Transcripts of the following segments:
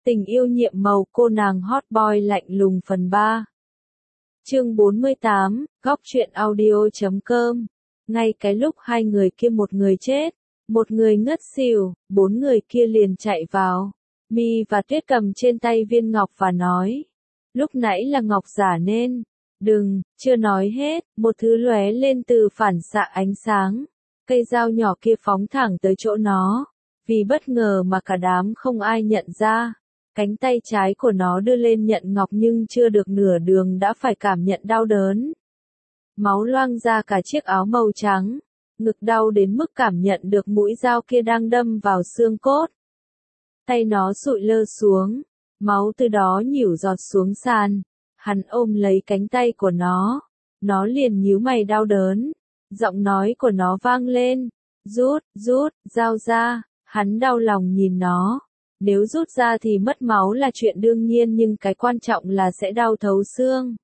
Tình yêu nhiệm màu cô nàng hot boy lạnh lùng phần 3. Chương 48, góc truyện audio.com. Ngay cái lúc hai người kia một người chết, một người ngất xỉu, bốn người kia liền chạy vào. Mi và Tuyết cầm trên tay viên ngọc và nói. Lúc nãy là ngọc giả nên. Đừng, chưa nói hết, một thứ lóe lên từ phản xạ ánh sáng. Cây dao nhỏ kia phóng thẳng tới chỗ nó. Vì bất ngờ mà cả đám không ai nhận ra. Cánh tay trái của nó đưa lên nhận ngọc nhưng chưa được nửa đường đã phải cảm nhận đau đớn. Máu loang ra cả chiếc áo màu trắng. Ngực đau đến mức cảm nhận được mũi dao kia đang đâm vào xương cốt. Tay nó sụi lơ xuống. Máu từ đó nhỉu giọt xuống sàn. Hắn ôm lấy cánh tay của nó. Nó liền nhíu mày đau đớn. Giọng nói của nó vang lên. Rút, dao ra. Hắn đau lòng nhìn nó. Nếu rút ra thì mất máu là chuyện đương nhiên nhưng cái quan trọng là sẽ đau thấu xương.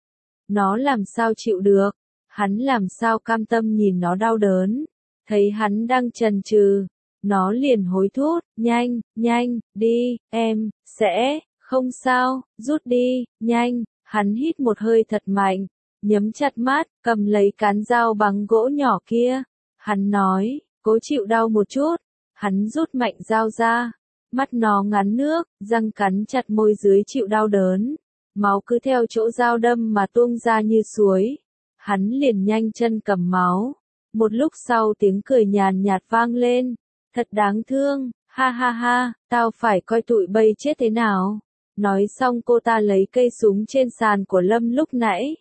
Nó làm sao chịu được? Hắn làm sao cam tâm nhìn nó đau đớn? Thấy hắn đang chần chừ, nó liền hối thúc, nhanh, đi, em, sẽ, không sao, rút đi, nhanh. Hắn hít một hơi thật mạnh, nhắm chặt mắt, cầm lấy cán dao bằng gỗ nhỏ kia. Hắn nói, cố chịu đau một chút. Hắn rút mạnh dao ra. Mắt nó ngắn nước, răng cắn chặt môi dưới chịu đau đớn. Máu cứ theo chỗ dao đâm mà tuôn ra như suối. Hắn liền nhanh chân cầm máu. Một lúc sau tiếng cười nhàn nhạt vang lên. Thật đáng thương, ha ha ha, tao phải coi tụi bay chết thế nào. Nói xong cô ta lấy cây súng trên sàn của Lâm lúc nãy.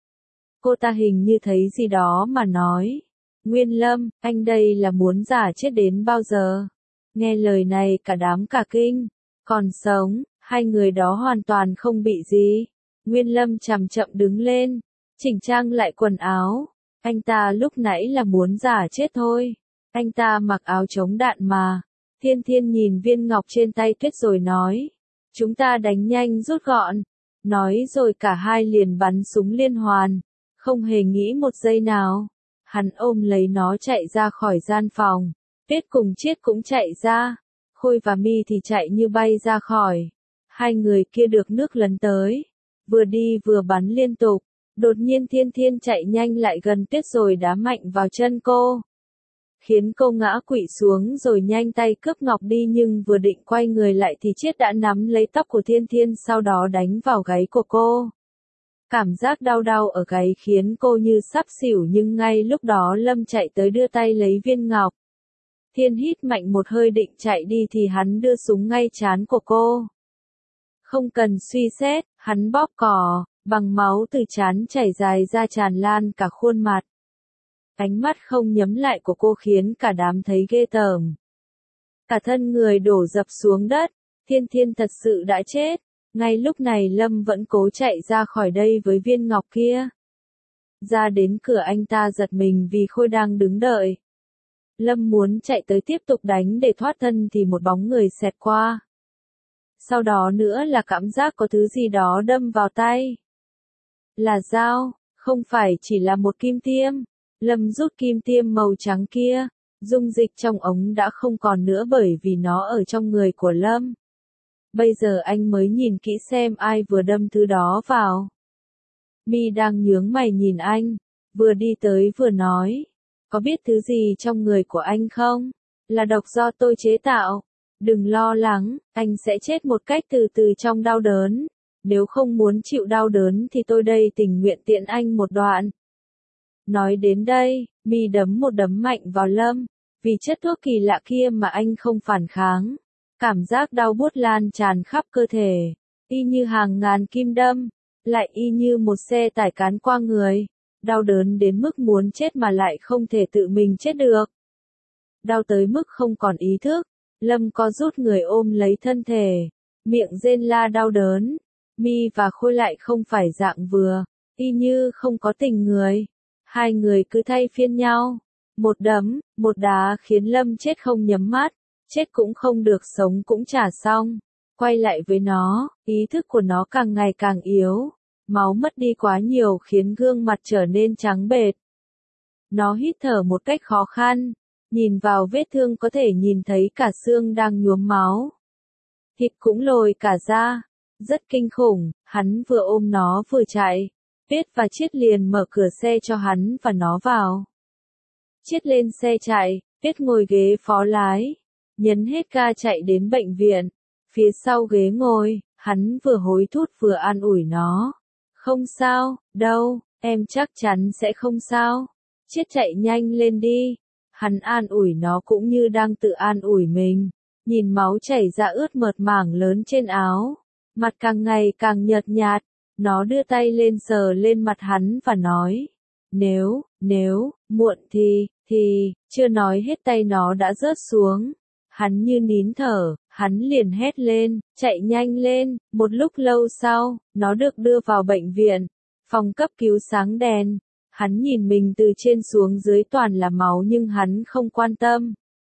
Cô ta hình như thấy gì đó mà nói. Nguyên Lâm, anh đây là muốn giả chết đến bao giờ? Nghe lời này cả đám cả kinh. Còn sống, hai người đó hoàn toàn không bị gì. Nguyên Lâm chậm chậm đứng lên, chỉnh trang lại quần áo. Anh ta lúc nãy là muốn giả chết thôi. Anh ta mặc áo chống đạn mà. Thiên Thiên nhìn viên ngọc trên tay Tuyết rồi nói. Chúng ta đánh nhanh rút gọn. Nói rồi cả hai liền bắn súng liên hoàn. Không hề nghĩ một giây nào. Hắn ôm lấy nó chạy ra khỏi gian phòng. Tuyết cùng Chiết cũng chạy ra. Khôi và Mi thì chạy như bay ra khỏi. Hai người kia được nước lấn tới. Vừa đi vừa bắn liên tục. Đột nhiên Thiên Thiên chạy nhanh lại gần Tuyết rồi đá mạnh vào chân cô. Khiến cô ngã quỵ xuống rồi nhanh tay cướp ngọc đi nhưng vừa định quay người lại thì Chiết đã nắm lấy tóc của Thiên Thiên sau đó đánh vào gáy của cô. Cảm giác đau ở gáy khiến cô như sắp xỉu nhưng ngay lúc đó Lâm chạy tới đưa tay lấy viên ngọc. Thiên hít mạnh một hơi định chạy đi thì hắn đưa súng ngay trán của cô. Không cần suy xét, hắn bóp cò, bằng máu từ trán chảy dài ra tràn lan cả khuôn mặt. Ánh mắt không nhắm lại của cô khiến cả đám thấy ghê tởm. Cả thân người đổ dập xuống đất, Thiên Thiên thật sự đã chết. Ngay lúc này Lâm vẫn cố chạy ra khỏi đây với viên ngọc kia. Ra đến cửa anh ta giật mình vì Khôi đang đứng đợi. Lâm muốn chạy tới tiếp tục đánh để thoát thân thì một bóng người xẹt qua. Sau đó nữa là cảm giác có thứ gì đó đâm vào tay. Là dao, không phải chỉ là một kim tiêm. Lâm rút kim tiêm màu trắng kia. Dung dịch trong ống đã không còn nữa bởi vì nó ở trong người của Lâm. Bây giờ anh mới nhìn kỹ xem ai vừa đâm thứ đó vào. Mi đang nhướng mày nhìn anh. Vừa đi tới vừa nói. Có biết thứ gì trong người của anh không? Là độc do tôi chế tạo. Đừng lo lắng, anh sẽ chết một cách từ từ trong đau đớn. Nếu không muốn chịu đau đớn thì tôi đây tình nguyện tiễn anh một đoạn. Nói đến đây, Mi đấm một đấm mạnh vào Lâm. Vì chất thuốc kỳ lạ kia mà anh không phản kháng. Cảm giác đau buốt lan tràn khắp cơ thể. Y như hàng ngàn kim đâm. Lại y như một xe tải cán qua người. Đau đớn đến mức muốn chết mà lại không thể tự mình chết được. Đau tới mức không còn ý thức. Lâm co rút người ôm lấy thân thể. Miệng rên la đau đớn. Mi và Khôi lại không phải dạng vừa. Y như không có tình người. Hai người cứ thay phiên nhau. Một đấm, một đá khiến Lâm chết không nhắm mắt. Chết cũng không được sống cũng chả xong. Quay lại với nó, ý thức của nó càng ngày càng yếu. Máu mất đi quá nhiều khiến gương mặt trở nên trắng bệch. Nó hít thở một cách khó khăn. Nhìn vào vết thương có thể nhìn thấy cả xương đang nhuốm máu. thịt cũng lồi cả ra. Rất kinh khủng, hắn vừa ôm nó vừa chạy. Tuyết và Chiết liền mở cửa xe cho hắn và nó vào. Chiết lên xe chạy, Tuyết ngồi ghế phó lái. Nhấn hết ga chạy đến bệnh viện. Phía sau ghế ngồi, hắn vừa hối thúc vừa an ủi nó. Không sao, đâu, em chắc chắn sẽ không sao. Chiết chạy nhanh lên đi. Hắn an ủi nó cũng như đang tự an ủi mình. Nhìn máu chảy ra ướt mượt mảng lớn trên áo. Mặt càng ngày càng nhợt nhạt. Nó đưa tay lên sờ lên mặt hắn và nói. Nếu, muộn thì, chưa nói hết tay nó đã rớt xuống. Hắn như nín thở, hắn liền hét lên, chạy nhanh lên. Một lúc lâu sau, nó được đưa vào bệnh viện. Phòng cấp cứu sáng đèn. Hắn nhìn mình từ trên xuống dưới toàn là máu nhưng hắn không quan tâm.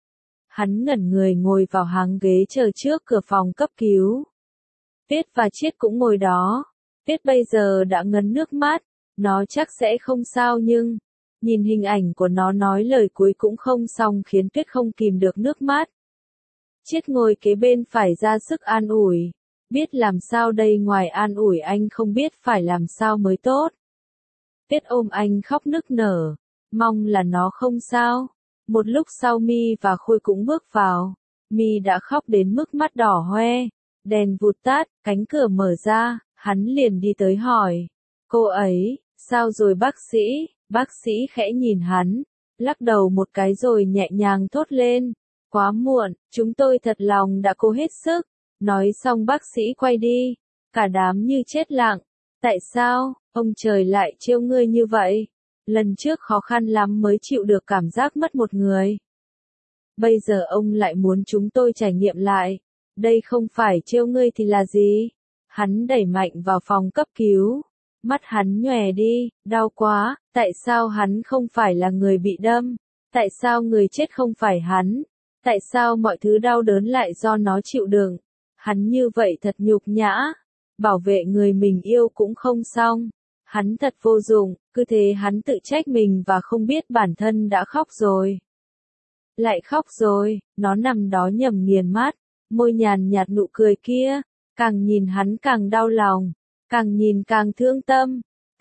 Hắn ngẩn người ngồi vào hàng ghế chờ trước cửa phòng cấp cứu. Tuyết và Chiết cũng ngồi đó. Tuyết bây giờ đã ngấn nước mắt. Nó chắc sẽ không sao nhưng, nhìn hình ảnh của nó nói lời cuối cũng không xong khiến Tuyết không kìm được nước mắt. Chiết ngồi kế bên phải ra sức an ủi. Biết làm sao đây, ngoài an ủi anh không biết phải làm sao mới tốt. Tuyết ôm anh khóc nức nở. Mong là nó không sao. Một lúc sau Mi và Khôi cũng bước vào. Mi đã khóc đến mức mắt đỏ hoe. Đèn vụt tắt, cánh cửa mở ra, hắn liền đi tới hỏi. Cô ấy, sao rồi bác sĩ? Bác sĩ khẽ nhìn hắn, lắc đầu một cái rồi nhẹ nhàng thốt lên. Quá muộn, chúng tôi thật lòng đã cố hết sức. Nói xong bác sĩ quay đi. Cả đám như chết lặng. Tại sao, ông trời lại trêu ngươi như vậy? Lần trước khó khăn lắm mới chịu được cảm giác mất một người. Bây giờ ông lại muốn chúng tôi trải nghiệm lại. Đây không phải trêu ngươi thì là gì? Hắn đẩy mạnh vào phòng cấp cứu. Mắt hắn nhòe đi, đau quá, tại sao hắn không phải là người bị đâm? Tại sao người chết không phải hắn? Tại sao mọi thứ đau đớn lại do nó chịu đựng? Hắn như vậy thật nhục nhã. Bảo vệ người mình yêu cũng không xong. Hắn thật vô dụng, cứ thế hắn tự trách mình và không biết bản thân đã khóc rồi. Lại khóc rồi, nó nằm đó nhầm nghiền mắt, môi nhàn nhạt nụ cười kia, càng nhìn hắn càng đau lòng, càng nhìn càng thương tâm.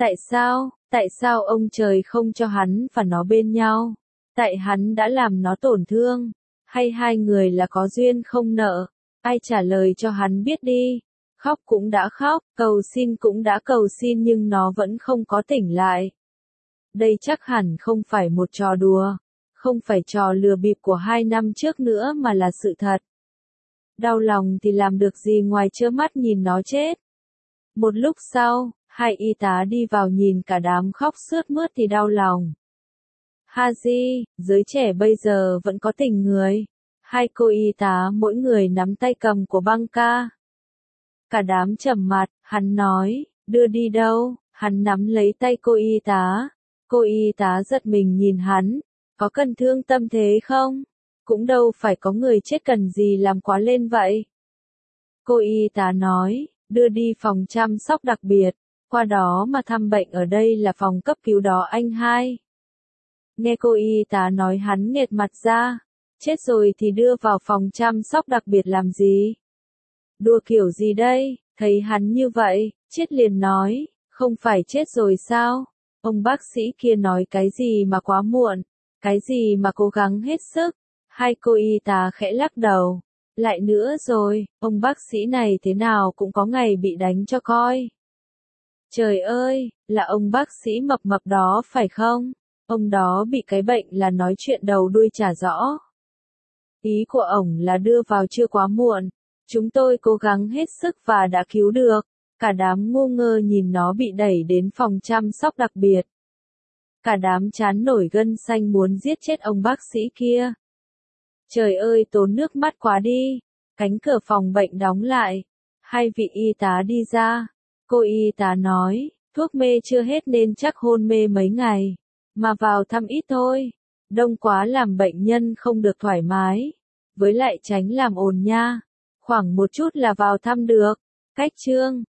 Tại sao ông trời không cho hắn và nó bên nhau? Tại hắn đã làm nó tổn thương? Hay hai người là có duyên không nợ? Ai trả lời cho hắn biết đi. Khóc cũng đã khóc, cầu xin cũng đã cầu xin nhưng nó vẫn không có tỉnh lại. Đây chắc hẳn không phải một trò đùa, không phải trò lừa bịp của 2 năm trước nữa mà là sự thật. Đau lòng thì làm được gì ngoài trơ mắt nhìn nó chết. Một lúc sau, hai y tá đi vào nhìn cả đám khóc sướt mướt thì đau lòng. Haji, giới trẻ bây giờ vẫn có tình người. Hai cô y tá mỗi người nắm tay cầm của băng ca. Cả đám trầm mặt, hắn nói, đưa đi đâu? Hắn nắm lấy tay cô y tá. Cô y tá giật mình nhìn hắn, có cần thương tâm thế không? Cũng đâu phải có người chết cần gì làm quá lên vậy. Cô y tá nói, đưa đi phòng chăm sóc đặc biệt, qua đó mà thăm bệnh, ở đây là phòng cấp cứu đó anh hai. Nghe cô y tá nói hắn nghệt mặt ra, chết rồi thì đưa vào phòng chăm sóc đặc biệt làm gì? Đùa kiểu gì đây? Thấy hắn như vậy, Chiết liền nói, không phải chết rồi sao? Ông bác sĩ kia nói cái gì mà quá muộn, cái gì mà cố gắng hết sức. Hai cô y tá khẽ lắc đầu. Lại nữa rồi, ông bác sĩ này thế nào cũng có ngày bị đánh cho coi. Trời ơi, là ông bác sĩ mập mập đó phải không? Ông đó bị cái bệnh là nói chuyện đầu đuôi chả rõ. Ý của ổng là đưa vào chưa quá muộn. Chúng tôi cố gắng hết sức và đã cứu được. Cả đám ngu ngơ nhìn nó bị đẩy đến phòng chăm sóc đặc biệt. Cả đám chán nổi gân xanh muốn giết chết ông bác sĩ kia. Trời ơi, tốn nước mắt quá đi. Cánh cửa phòng bệnh đóng lại. Hai vị y tá đi ra. Cô y tá nói, thuốc mê chưa hết nên chắc hôn mê mấy ngày. Mà vào thăm ít thôi. Đông quá làm bệnh nhân không được thoải mái. Với lại tránh làm ồn nha. Khoảng một chút là vào thăm được. Cách chương